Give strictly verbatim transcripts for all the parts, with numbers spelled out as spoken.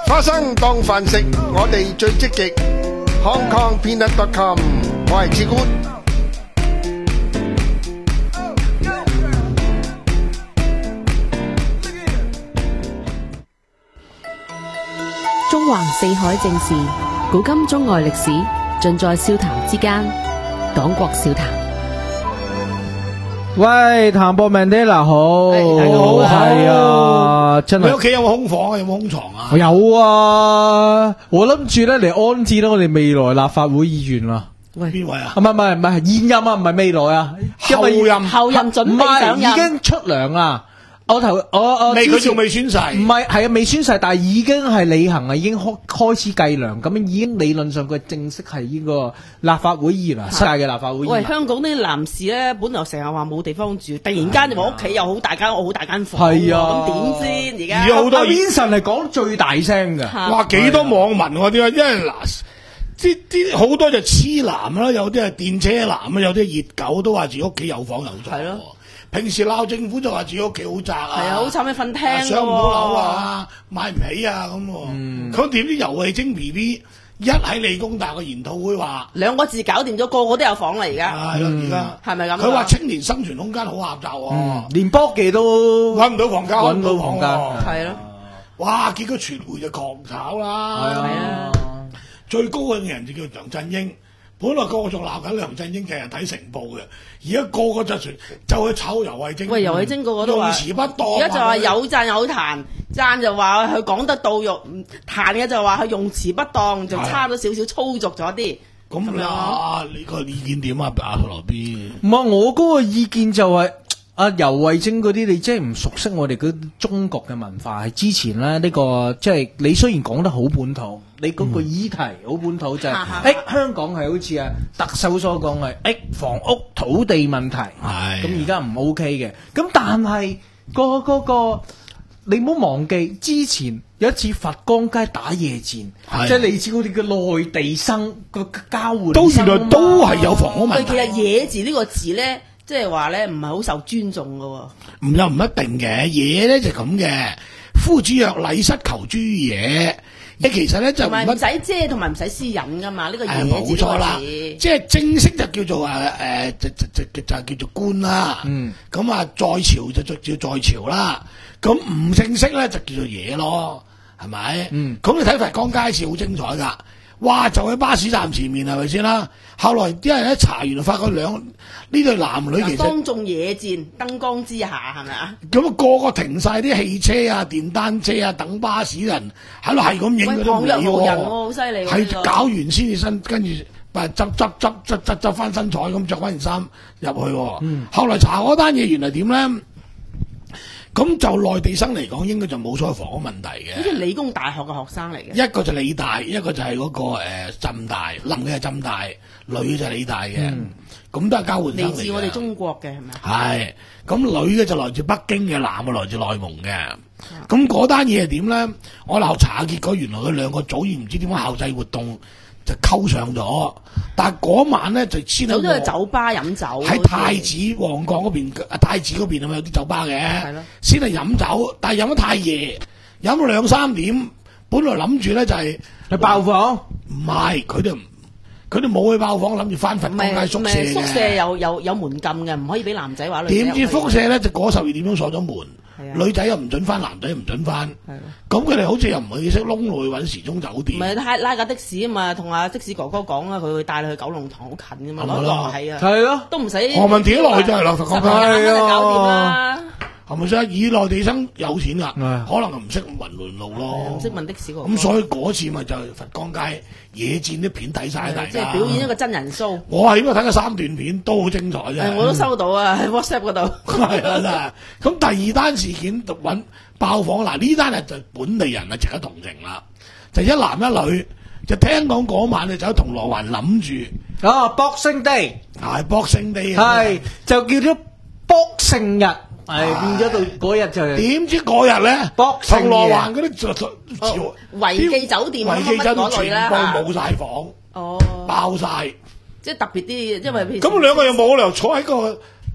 花生當飯食，我哋最積極。Hong Kong Peanut dot com， 我係志官。 中橫四海正事，古今中外歷史，盡在笑談之間。講國笑談。 喂，譚博 Mandela 好， 好係啊，真係。 你屋企有冇空房啊？有冇空床啊？ 有啊，我諗住咧嚟安置咧我哋未來立法會議員啦。 喂，邊位啊？ 唔係唔係唔係現任啊，唔係未來啊， 後任後任準備上任， 唔係已經出糧啦。我頭我我未佢仲未宣誓， 唔係係啊未宣誓，但係已經係履行啊，已經開開始計糧，咁已經理論上佢正式係呢個立法會議員啦，新界嘅立法會議員。 喂，香港啲男士咧，本來成日話冇地方住，突然間就話屋企有好大間屋、好大間房， 係啊， 咁點先？而家而家好多 Vincent 係講最大聲㗎， 哇幾多網民喎？點解？因為嗱，啲啲好多就痴男啦，有啲係電車男啊，有啲熱狗都話自己屋企有房有床。係咯。平時鬧政府就話自己屋企好窄啊， 係啊，好慘嘅瞓廳， 上唔到樓啊，買唔起啊咁。咁點知游蕙禎 B B 一喺理工大學研討會話兩個字搞掂咗，個個都有房啦而家。 係咯，而家係咪咁？ 佢話青年生存空間好狹窄喎， 連波記都揾唔到房間， 揾唔到房間， 係咯。 哇！結果傳媒就狂炒啦， 係啊， 最高嘅人就叫梁振英。本來個個仲鬧緊梁振英，日日睇成報嘅，而家個個就傳就去炒游蕙禎。 喂，游蕙禎個個都話用詞不當， 而家就話有讚有彈，讚就話佢講得到肉，彈嘅就話佢用詞不當，就差咗少少粗俗咗啲。 咁啊，你個意見點啊？阿羅 B， 唔係我嗰個意見就係、是。阿游蕙禎嗰啲，你真係唔熟悉我哋嗰中國嘅文化。係之前咧，呢、這個即係你雖然講得好本土，你嗰個議題好本土，就係、是、誒、欸、香港係好似啊特首所講嘅誒房屋土地問題，咁而家唔 OK 嘅。咁但係、那個嗰、那個你唔好忘記，之前有一次佛光街打野戰，即係你知嗰啲嘅內地生個交換， 都原來都係有房屋問題。 其實野字呢個字咧。即係話咧，唔係好受尊重噶喎。 唔又唔一定嘅，嘢咧就咁嘅。夫子曰禮失求諸野，你其實咧就唔係唔使遮同埋唔使私隱噶嘛。呢、這個嘢冇錯啦，即係正式就叫做誒誒、呃，就就就就叫做官啦。嗯，咁啊在朝就就叫在朝啦。咁唔正式咧就叫做野咯，係咪？嗯，咁你睇佛光街市好精彩噶。哇！就喺巴士站前面係咪先啦？後來啲人一查，原來發覺兩呢對男女其實當眾野戰，燈光之下係咪啊？ 咁啊個個停晒啲汽車啊、電單車啊，等巴士人喺度係咁影嗰啲片喎，好犀利！ 係搞完先至身，跟住執執執執執執執翻身彩咁着翻件衫入去。嗯，後來查嗰單嘢原來點咧？咁就內地生嚟講，應該就冇所謂房屋問題嘅。 好似理工大學嘅學生嚟嘅， 一個就理大，一個就係嗰、那個誒、呃、浸大，男嘅係浸大，女就係理大嘅。咁、嗯、都係交換生嚟嘅。嚟自我哋中國嘅係咪？ 係，咁女嘅就來自北京嘅，男嘅來自內蒙嘅。咁嗰單嘢係點咧？我鬧查結果，原來佢兩個早已唔知點解校際活動就溝上咗，但係嗰晚咧就先走咗去酒吧飲酒， 喺太子旺角嗰邊，太子嗰邊係咪有啲酒吧嘅？係咯，先係飲酒，但係飲得太夜，飲到兩三點，本來諗住咧就係去爆房， 唔係佢哋，佢哋冇去爆房，諗住翻佛光街宿舍嘅。 宿舍有有有門禁嘅，唔可以俾男仔話女仔。 點知宿舍咧就嗰十二點鐘鎖咗門。女仔又唔准翻，男仔又唔准翻，咁佢哋好似又唔係識窿路去揾時鐘酒店。 唔係拉拉架的士啊嘛，同阿的士哥哥講啦，佢會帶你去九龍塘好近噶嘛，攞落係啊， 係咯， 都唔使。 何文田落去就係落佛光街， 係啊，搞掂啦。 係咪先？以內地生有錢噶，可能唔識雲崙路咯， 唔識問的士哥哥。 咁所以嗰次咪就係佛光街野戰啲片睇晒大家。 即係表演一個真人 show。 我係應該睇咗三段片，都好精彩啫。 我都收到啊，喺 WhatsApp 嗰度。 係啊，咁第二單事件就揾爆房，嗱呢單係就本地人啊值得同情啦，就一男一女，就聽講嗰晚就走去銅鑼灣諗住啊 Boxing Day， 係 Boxing Day， 係就叫咗 Boxing 日。係變咗到嗰日就點知嗰日咧，銅鑼灣嗰啲就就維記酒店維記酒店全部啦， 冇晒房， 哦， 爆晒， 即係特別啲，因為咁兩個又冇理由坐喺個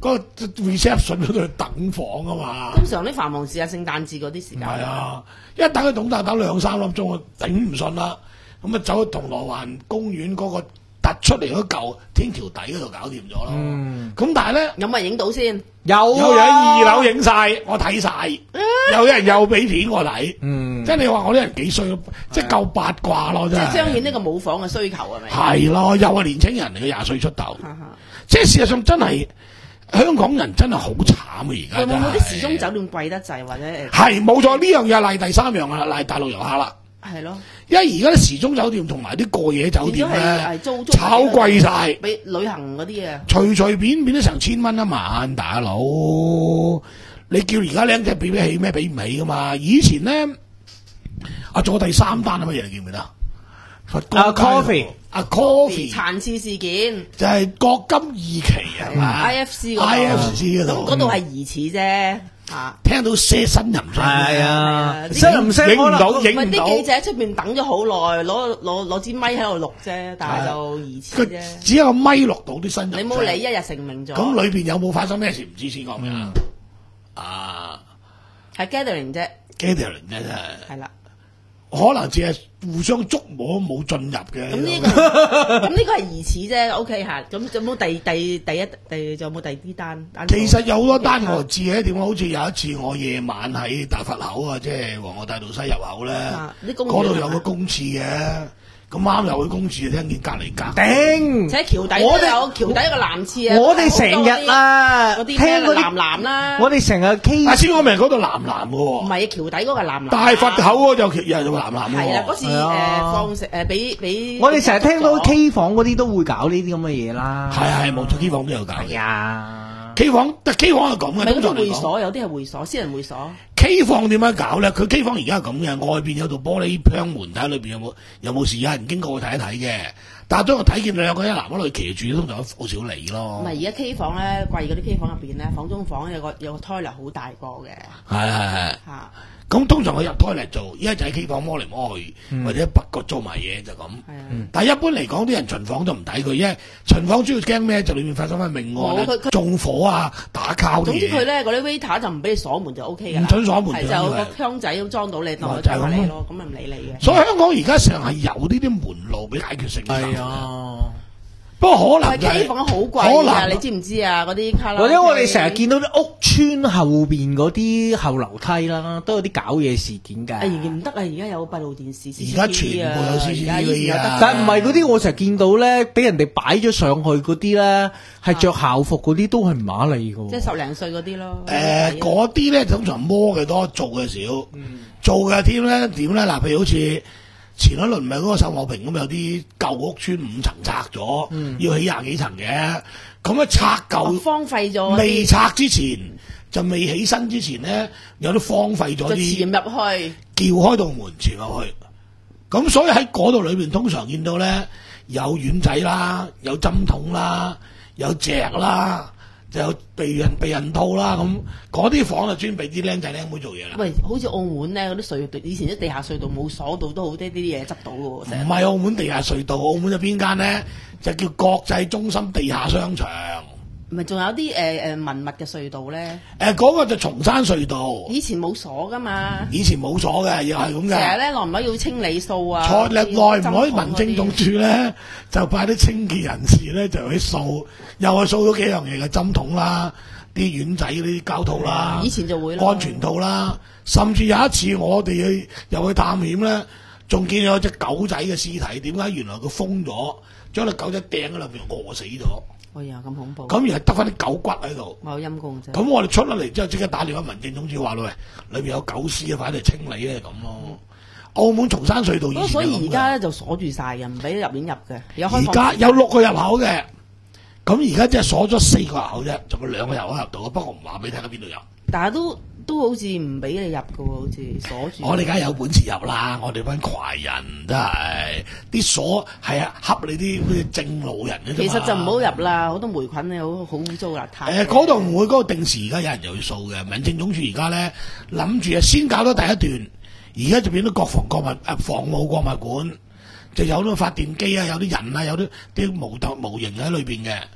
嗰個 reception 嗰度等房啊嘛。 通常啲繁忙時間，聖誕節嗰啲時間。 係啊，一等佢董大等兩三粒鐘，我頂唔順啦。咁啊走去銅鑼灣公園嗰個突出嚟嗰嚿天橋底嗰度搞掂咗咯。咁、嗯、但係咧， 有冇人影到先？ 有啊， 有人喺二樓影晒，我睇晒。有人又俾片我睇。嗯，即係你話我啲人幾衰咯，即係夠八卦咯，真係。 即係彰顯呢個舞房嘅需求係咪？ 係咯，又係年青人嚟嘅，廿歲出頭。即係事實上真係香港人真係好慘啊！而家有冇冇啲時鐘酒店貴得滯或者誒？ 係冇錯，呢樣嘢賴第三樣啦，賴大陸遊客啦。 係咯， 因為而家啲時鐘酒店同埋啲過夜酒店咧， 租租炒貴晒， 比旅行嗰啲啊， 隨隨便便都成千蚊一晚，大佬。你叫而家僆仔俾得起咩？俾唔起噶嘛？以前咧，啊做第三單係乜嘢？你記唔記得？ 啊 coffee 啊 coffee 殘次事件就係國金二期係嘛 ？I F C 嗰度 I F C 嗰度， 咁嗰度係疑似啫。啊！ 聽到些呻吟聲， 係啊，呻吟聲影唔到，影唔到。 唔係啲記者喺出邊等咗好耐，攞攞攞支咪喺度錄啫，但係就疑似啫。 只有個咪錄到啲呻吟。 你冇理，一日成名咗。 咁裏邊有冇發生咩事？唔知先講咩啊？啊， 係 gathering 啫 ，gathering 啫，真係。 係啦。 可能只係互相捉摸冇進入嘅。 咁呢個咁呢個係疑似啫 ，OK 嚇。咁有冇第第第一第仲有冇第二啲單？ 其實有好多單我知嘅，點解好似有一次我夜晚喺大佛口啊，即係皇后大道西入口咧，嗰度有個公廁嘅。咁啱入去公廁，聽見隔離隔頂， 喺橋底都有橋底一個男廁啊！ 我哋成日啊， 嗰啲聽嗰啲男男啦， 我哋成日 K。 阿先我明嗰度男男嘅喎， 唔係橋底嗰個男男。 大佛口嗰就又係男男喎。 係啦，嗰次誒放食誒俾俾。 我哋成日聽到 K 房嗰啲都會搞呢啲咁嘅嘢啦。 係係冇錯 ，K 房都有搞嘅。 啊 K 房，但 K 房係咁嘅。 咪嗰啲會所，有啲係會所，私人會所。 K 房點樣搞咧？佢 K 房而家係咁嘅，外邊有道玻璃窗門，睇下裏邊有冇有冇事，有人經過去睇一睇嘅。但係當我睇見兩個一男一女騎住，通常都好少理咯。 唔係而家 K 房咧，貴嗰啲 K 房入邊咧，房中房有個有個 toilet 好大個嘅。 係係係。 嚇！ 咁通常我入 toilet 做，依家就喺 K 房摸嚟摸去，嗯、或者北角做埋嘢就咁。嗯、但係一般嚟講，啲人巡房都唔抵佢，因為巡房主要驚咩？就裏面發生翻命案、縱火啊、打交啲嘢。總之佢咧嗰啲 waiter 就唔俾你鎖門就 O K 㗎啦。 唔準鎖門係就有個箱仔咁裝到你，當佢就係你咯，咁咪唔理你嘅。 所以香港而家成日係有呢啲門路俾解決性嘅。 係啊。 不過可能就係 K 房好貴啊！你知唔知啊？嗰啲卡拉或者我哋成日見到啲屋村後邊嗰啲後樓梯啦，都有啲搞嘢事件㗎。 誒唔得啊！而家有閉路電視， 而家全部有 C C T V 啊！ 但係唔係嗰啲，我成日見到咧，俾人哋擺咗上去嗰啲咧，係着校服嗰啲都係唔馬利㗎。 即係十零歲嗰啲咯。 誒，嗰啲咧通常摸嘅多，做嘅少。做嘅添咧點咧？嗱，譬如好似。前一輪咪嗰個秀茂坪咁有啲舊屋村五層拆咗，嗯、要起廿幾層嘅，咁啊拆舊荒廢咗， 未拆之前就未起身之前咧，有啲荒廢咗啲， 潛入去， 撬開道門潛入去，咁所以喺嗰度裏邊通常見到咧有丸仔啦，有針筒啦，有席啦。就有避孕避孕套啦，咁嗰啲房就專俾啲僆仔僆妹做嘢啦。 喂，好似澳門咧嗰啲隧道，以前啲地下隧道冇鎖到，都好啲啲嘢執到嘅喎。 唔係澳門地下隧道，澳門有邊間咧？就叫國際中心地下商場。 唔係仲有啲誒誒文物嘅隧道咧？ 誒嗰、呃嗰個就松山隧道。 以前冇鎖噶嘛？ 以前冇鎖嘅，又係咁嘅。 成日咧耐唔耐要清理數啊？ 錯耐唔可以民政總署咧，就派啲清潔人士咧就去掃，又係掃咗幾樣嘢嘅針筒啦、啲丸仔嗰啲膠套啦。 以前就會啦。 安全套啦，甚至有一次我哋去又去探險咧，仲見有隻狗仔嘅屍體。點解？原來佢封咗，將隻狗仔掟喺入邊餓死咗。 哎呀，咁恐怖！ 咁而係得翻啲狗骨喺度， 冇陰公啫。 咁我哋出咗嚟之後，即刻打電話民政總署話喂，裏邊有狗屍啊，快啲嚟清理咧咁咯。嗯、澳門松山隧道以前所以而家咧就鎖住晒嘅，唔俾入面入嘅。 而家有六個入口嘅，咁而家即係鎖咗四個入口啫，仲有兩個入口入到。不過唔話俾你聽喺邊度入。 但係都都好似唔俾你入嘅喎，好似鎖住。 我哋梗係有本事入啦，我哋班快人真係啲鎖係啊，恰你啲好似正路人嘅啫嘛。 其實就唔好入啦，好多霉菌咧，好好污糟邋遢。 誒，嗰度唔會嗰個定時，而家有人就去掃嘅。民政總署而家咧諗住啊，先搞咗第一段，而家就變咗國防國物誒防務博物館，就有啲發電機啊，有啲人啊，有啲啲模特模型喺裏邊嘅。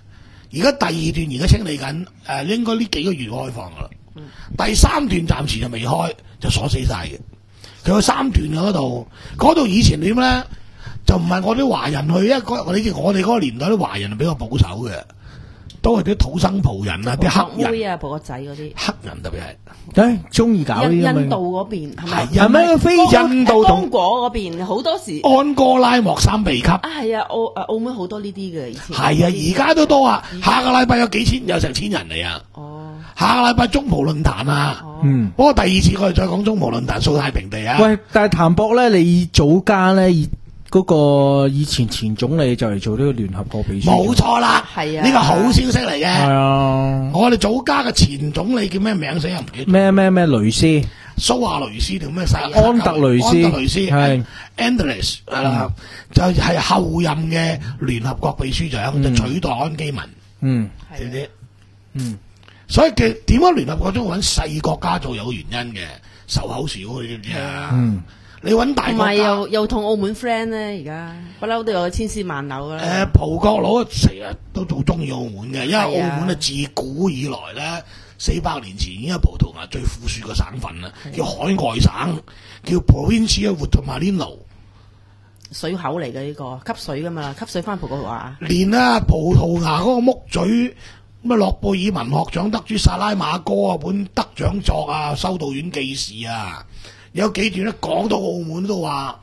而家第二段而家清理緊，誒、呃、應該呢幾個月開放噶啦。嗯、第三段暫時就未開，就鎖死晒嘅。佢有三段嗰度，嗰度以前點咧？就唔係我啲華人去，因為嗰你知我哋嗰個年代啲華人比較保守嘅，都係啲土生葡人啊，啲黑人妹啊，葡國仔嗰啲黑人特別係， 誒中意搞呢啲咁嘅印度嗰邊係咪？ 係咩？非印度同剛果嗰邊好多時安哥拉莫三鼻級啊，係啊，澳誒澳門好多呢啲嘅以前。 係啊，而家都多啊！下個禮拜有幾千，有成千人嚟啊！ 哦， 下個禮拜中葡論壇啊， 嗯， 不過第二次我哋再講中葡論壇掃太平地啊。 喂，但係譚博咧，你祖家咧，嗰個以前前總理就嚟做呢個聯合國秘書， 冇錯啦， 係啊， 呢個好消息嚟嘅。 係啊， 我哋祖家嘅前總理叫咩名死又唔記得。 咩咩咩雷斯， 蘇亞雷斯定咩晒？ 安特雷斯， 安特雷斯係 Andres 係啦，就係後任嘅聯合國秘書長，就取代安基文。 嗯， 知唔知？ 嗯， 所以嘅點解聯合國中揾細國家做有原因嘅，仇口少，你知唔知啊？ 嗯。 你揾大國家， 唔係又又同澳門 friend 咧，而家不嬲都有千絲萬縷啦。 誒，葡國佬成日都好中意澳門嘅，因為澳門啊自古以來咧，四百年前已經係葡萄牙最富庶嘅省份啦，叫海外省，叫 Provincia Vanuatu， 水口嚟嘅呢個，吸水噶嘛，吸水翻葡萄牙。 連啊葡萄牙嗰個木嘴咁啊諾貝爾文學獎得主薩拉馬哥啊本得獎作啊《修道院記事》啊。有幾段咧講到澳門都話，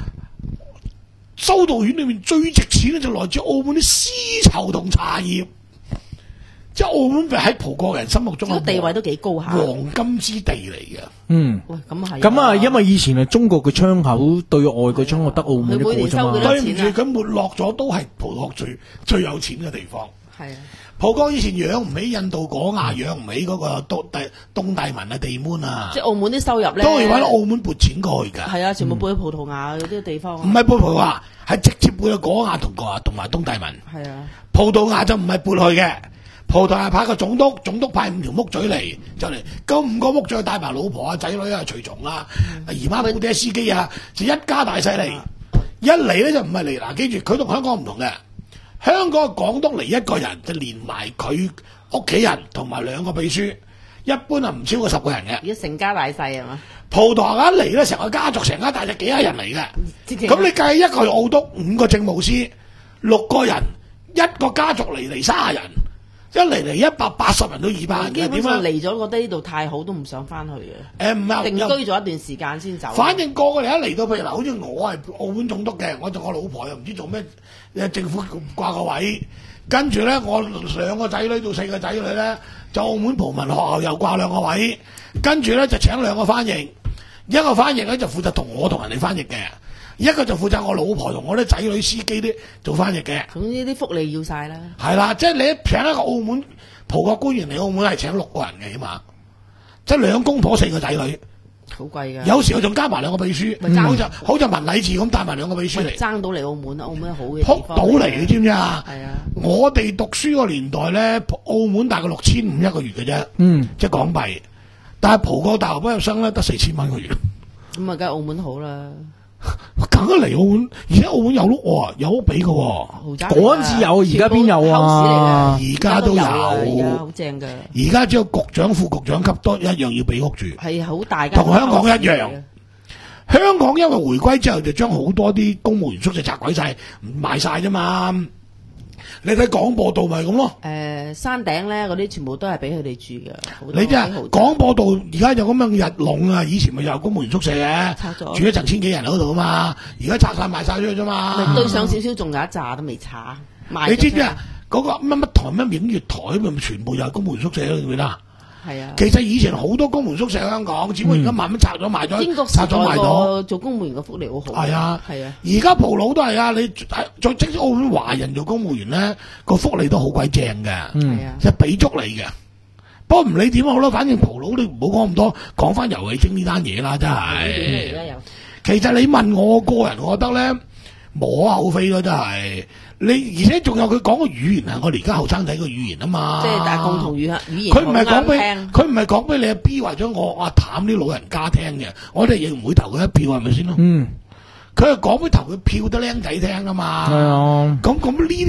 修道院裏面最值錢咧就來自澳門啲絲綢同茶葉，即係澳門喺葡國人心目中嘅地位都幾高下， 黃金之地嚟嘅。 嗯， 喂，咁係咁啊，因為以前係中國嘅窗口對外嘅窗口得澳門一個啫嘛。 對唔住，佢沒落咗都係葡國最最有錢嘅地方。 係啊。 葡國以前養唔起印度果芽，養唔起嗰個東大東大文啊地門啊， 即係澳門啲收入咧， 都係揾澳門撥錢過去㗎。 係啊，全部撥去葡萄牙嗰啲地方。 唔係撥葡萄牙，係直接撥去果芽同個同埋東大文。 係啊， 葡萄牙就唔係撥去嘅，葡萄牙派個總督，總督派五條木嘴嚟就嚟，咁五個木嘴帶埋老婆啊、仔女啊、隨從啊、姨媽姑爹司機啊，就一家大細嚟。一嚟咧就唔係嚟嗱，記住佢同香港唔同嘅。香港嘅港督嚟一個人就連埋佢屋企人同埋兩個秘書，一般啊唔超過十個人嘅。 而家成家大細係嘛？ 葡萄牙一嚟咧，成個家族成家大細幾廿人嚟嘅。咁你計一個澳督，五個政務司，六個人，一個家族嚟嚟卅人，一嚟嚟一百八十人到二百人嘅。 基本上點嚟咗覺得呢度太好，都唔想翻去嘅。 誒唔係定居咗一段時間先走。 反正個個嚟一嚟到，譬如嗱，好似我係澳門總督嘅，我就我老婆又唔知做咩，誒政府掛個位，跟住咧我兩個仔女到四個仔女咧，就澳門葡文學校又掛兩個位，跟住咧就請兩個翻譯，一個翻譯咧就負責同我同人哋翻譯嘅，一個就負責我老婆同我啲仔女司機啲做翻譯嘅。 總之啲福利要晒啦。 係啦，即係你一請一個澳門葡國官員嚟澳門係請六個人嘅起碼，即係兩公婆四個仔女。 好貴㗎， 有時我仲加埋兩個秘書， 嗯、 好似好似文禮治咁帶埋兩個秘書嚟， 爭到嚟澳門，澳門好嘅撲到嚟，你知唔知啊？ 係啊！ 我哋讀書個年代咧，澳門大概六千五一個月嘅啫， 嗯， 即係港幣。但係葡國大學畢業生咧得四千蚊一個月。 咁啊，梗係澳門好啦。 梗係嚟澳門，而且澳門有屋喎，有屋俾嘅喎。 嗰陣時有，而家邊有啊？ 而家都有， 而家好正㗎。 而家只有局長、副局長級都一樣要俾屋住， 係好大間， 同香港一樣。香港因為回歸之後就將好多啲公務員宿舍拆鬼晒，賣晒啫嘛。你睇廣播道咪咁咯？ 誒、呃，山頂咧嗰啲全部都係俾佢哋住嘅。 你即係廣播道而家有咁樣日龍啊，以前咪有公務員宿舍嘅，住一層千幾人喺度啊嘛，而家拆晒賣晒咗啫嘛。 咪對上少少，仲有一紮都未拆。 你知唔知啊？嗰、那個乜乜台乜影月台咪全部又係公務員宿舍咯，記唔記得啊？ 係啊， 其實以前好多公務員宿舍喺香港，只不過而家慢慢拆咗賣咗，拆咗賣咗。 做公務員嘅福利好好。 係啊， 係啊。 而家葡佬都係啊，你再即使澳門華人做公務員咧，個福利都好鬼正嘅， 係啊， 即係俾足你嘅。不過唔理點好啦，反正葡佬你唔好講咁多，講翻游蕙禎呢單嘢啦，真係。其實你問我個人，我覺得咧無可厚非咯，真係。你而且仲有佢講個語言啊！我哋而家後生仔個語言啊嘛， 即係但係共同語言語言。 佢唔係講俾佢唔係講俾你阿 B 或者我阿譚啲老人家聽嘅，我哋亦唔會投佢一票，係咪先咯？嗯，佢係講俾投佢票得僆仔聽啊嘛。係啊。咁咁呢啲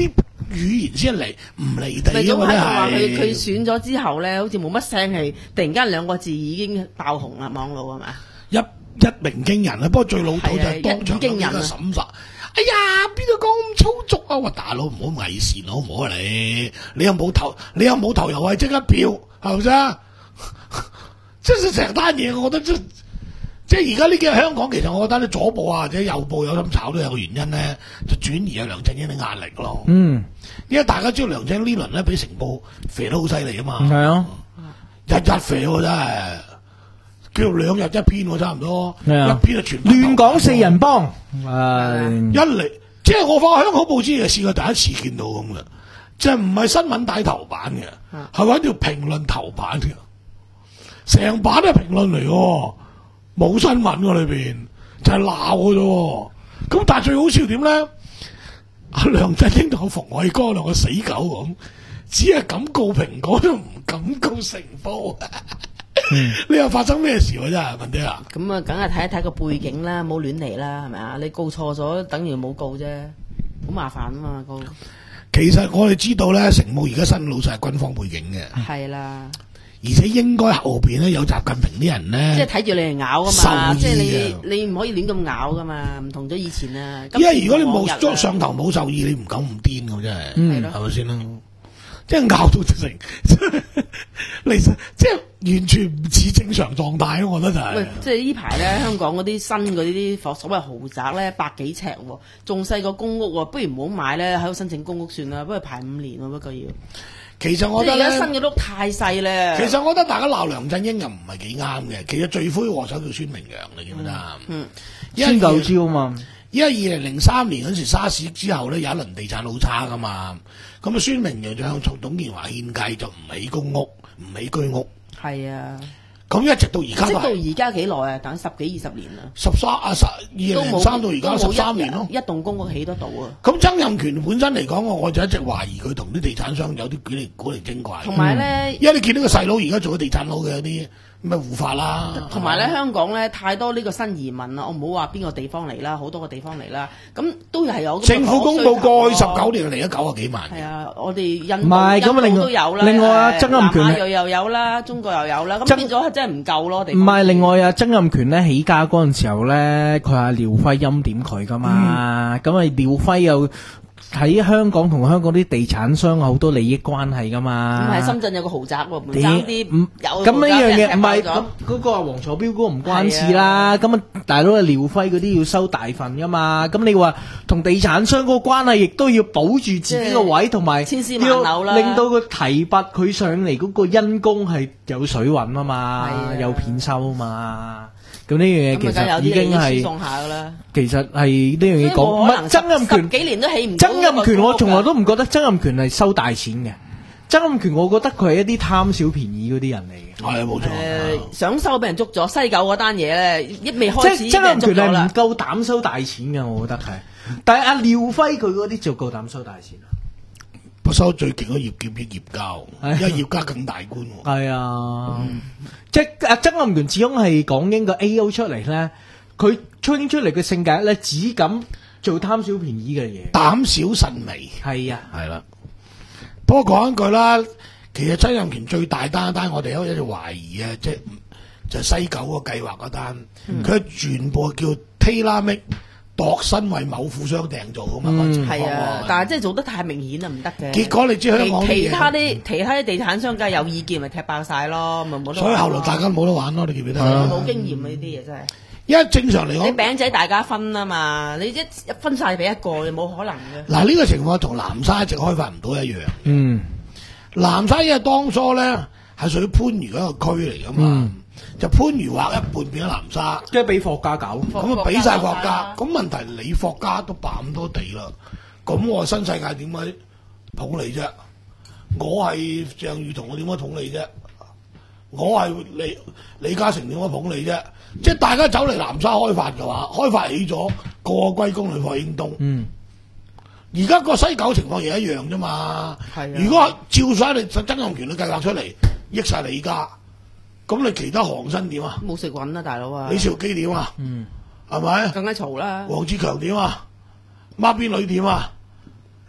語言先離唔離地咪總㗎嘛，真係話佢佢係。 選咗之後咧，好似冇乜聲氣，突然間兩個字已經爆紅啦，網絡係嘛？ 一一鳴驚人啊！不過最老土就係當場有呢個係啊一語驚人啊審查。哎呀，邊度講咁粗俗啊？喂，大佬唔好偽善好唔好啊你？你又冇投，你又冇投又係即刻票，係咪先？即係成單嘢，我覺得即即係而家呢幾日香港，其實我覺得咧左部啊或者右部有心炒都有個原因咧，就轉移有梁振英啲壓力咯。 嗯， 因為大家知道梁振英呢輪咧俾成報肥得好犀利啊嘛， 係啊， 日日肥喎真係。叫兩日一篇喎，差唔多， 係啊一篇就全亂講四人幫，誒一嚟，即係我發香港報紙係試過第一次見到咁嘅，即係唔係新聞帶頭版嘅，係揾條評論頭版嘅，成版都係評論嚟喎，冇新聞喎裏邊，就係鬧嘅啫喎。咁但係最好笑點咧？阿梁振英同馮偉光兩個死狗咁，只係敢告蘋果，都唔敢告成報。 嗯你又發生咩事喎？真係文姐啊！ 咁啊，梗係睇一睇個背景啦，冇亂嚟啦，係咪啊？你告錯咗，等於冇告啫，好麻煩啊嘛告。 其實我哋知道咧，成務而家新老細係軍方背景嘅， 係啦， 而且應該後邊咧有習近平啲人咧， 即係睇住你嚟咬噶受嘛， 益即係嘅你你唔可以亂咁咬噶嘛，唔同咗以前啊。 因為如果你今次往日啊冇上頭冇受意，你唔敢咁癲嘅真係， 嗯係咯係咪先啦？即係咬到直成，你即係完全唔似正常狀態咯，我覺得就係、 喂，即係呢排咧，香港嗰啲新嗰啲啲所謂豪宅咧，百幾尺喎，仲細過公屋喎，不如唔好買咧，喺度申請公屋算啦，不如排五年喎，不過要。 其實我即係而覺得咧， 家新嘅屋太細咧。 其實我覺得大家鬧梁振英又唔係幾啱嘅。其實罪魁禍首叫孫明揚，你記唔記得啊？ 嗯， 先夠招嘛， 因為二零零三年嗰時沙士之後咧，有一輪地產好差噶嘛，咁啊孫明揚就向董建華獻計，就唔起公屋，唔起居屋， 係啊， 咁一直到而家即到都係而家幾耐啊？等十幾二十年啦， 十三啊十二零零三到而家十三年咯。 一棟公屋起得到啊！ 咁曾蔭權本身嚟講，我我就一直懷疑佢同啲地產商有啲古靈古靈精怪。 同埋咧， 因為你見到個細佬而家做咗地產佬嘅有啲咩護法啦， 同埋咧，香港咧太多呢個新移民啦，我唔好話邊個地方嚟啦，好多個地方嚟啦，咁都係有咁嘅政府公佈過去十需求喎九年嚟咗九啊幾萬嘅。 係啊，我哋印唔係印度咁啊另外都有啦， 另外啊誒曾蔭權南亞又又有啦，中國又有啦，咁曾變咗係真係唔夠咯。地唔方係另外啊，曾蔭權咧起家嗰陣時候咧，佢係廖輝欽點佢噶嘛，咁啊廖輝又喺香港同香港啲地產商有好多利益關係噶咁嘛。 喺深圳有個豪宅喎，唔點爭啲唔有咁呢樣嘢唔係咁咁嗰個係黃楚標嗰個唔關事啦。咁啊大佬啊廖輝嗰啲要收大份噶嘛。咁你話同地產商嗰個關係，亦都要保住自己個位，同埋千絲萬縷啦要令到佢提拔佢上嚟嗰個因公係有水揾啊嘛， 係啊有片收啊嘛。咁呢樣嘢其咁啊，梗有啲實已經利益輸係送下噶啦。 其實係呢樣嘢講，唔冇可能係曾蔭十權。 幾年都起唔到曾嗰個蔭權我從來公屋㗎都唔覺得曾蔭權係收大錢嘅，曾蔭權我覺得佢係一啲貪小便宜嗰啲人嚟嘅。 係冇錯。 誒想收俾人捉咗，西九嗰單嘢咧，一未即開始已經俾人係曾蔭權係唔捉咗啦。 夠膽收大錢嘅，我覺得係。但係阿廖輝佢嗰啲就夠膽收大錢啦。 不收最勁嗰葉劍益葉交， 係因為葉家更大官喎。 係啊，即係阿曾蔭權始終係港英個 A O 出嚟咧，佢吹出嚟嘅性格咧，只敢做貪小便宜嘅嘢。 膽小慎微， 係啊， 係啦。不過講一句啦，其實曾蔭權最大單一單，我哋有一直懷疑啊，即係就係西九個計劃嗰單，佢、全部叫 tailor make 度身為某富商訂做噶嘛，個情況係啊喎， 但係即係做得太明顯啊，唔得嘅。 結果你知香港啲嘢其其他啲其他啲地產商梗係有意見，咪踢爆晒咯，咪冇得玩咯。 所以後來大家冇得玩咯，你記唔記得？ 冇經驗啊！呢啲嘢真係。 因為正常嚟你講， 餅仔大家分啊嘛，你一分晒俾一個，你冇可能嘅。 嗱呢個情況同南沙一直開發唔到一樣。 嗯， 南沙因為當初咧係屬於番禺一個區嚟噶嘛， 嗯就番禺劃一半變咗南沙， 即係俾霍家搞。 咁啊俾晒國家。咁問題你霍家都霸咁多地啦，咁我新世界點解捧你啫？我係鄭裕彤，我點解捧你啫？我係李李嘉誠點解捧你啫？即係大家走嚟南沙開發嘅話，開發起咗個個歸功去霍英東。 嗯， 而家個西九情況亦一樣啫嘛。 係啊如果照晒你曾蔭權嘅計劃出嚟，益晒你家，咁你其他行新點啊？ 冇食穩啊，大佬啊！ 李兆基點啊？ 嗯， 係咪？ 更加嘈啦。 黃志強點啊？孖邊女點啊？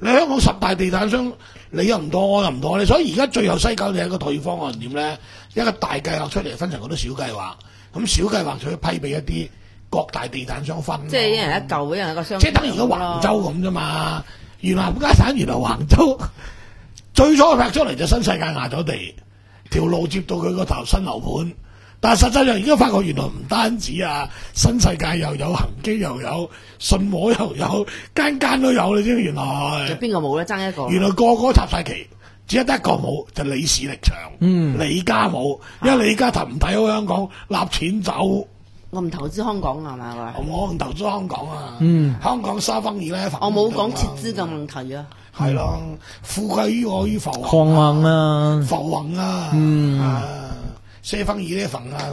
你香港十大地產商，你又唔妥，我又唔妥你，所以而家最後西九你係一個退方案點咧？一個大計劃出嚟，分成好多小計劃，咁小計劃就去批俾一啲各大地產商分。 即係一人一嚿，一人一個商。 即係等於而家橫州咁啫嘛。原來冚家產，原來橫州最初劈出嚟就新世界壓咗地，條路接到佢個頭新樓盤。但係實際上而家發覺原來唔單止啊，新世界又有，恒基又有，信和又有，間間都有，你知唔知原來？ 邊個冇咧？爭一個。 原來個個插晒旗，只係得一個冇，就李氏力場。嗯，李家冇，因為李家頭唔睇好香港，立錢走。 我唔投資香港係嘛？ 我唔投資香港啊。 嗯， 香港沙分二咧， 我冇講撤資嘅問題啊。 係咯，富貴於我於浮狂橫啊， 浮雲啊。 嗯。 啊四分二呢份啊，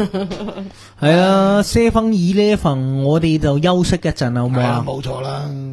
係啊，四分二呢份，我哋就休息一陣好唔好啊？ 冇錯啦。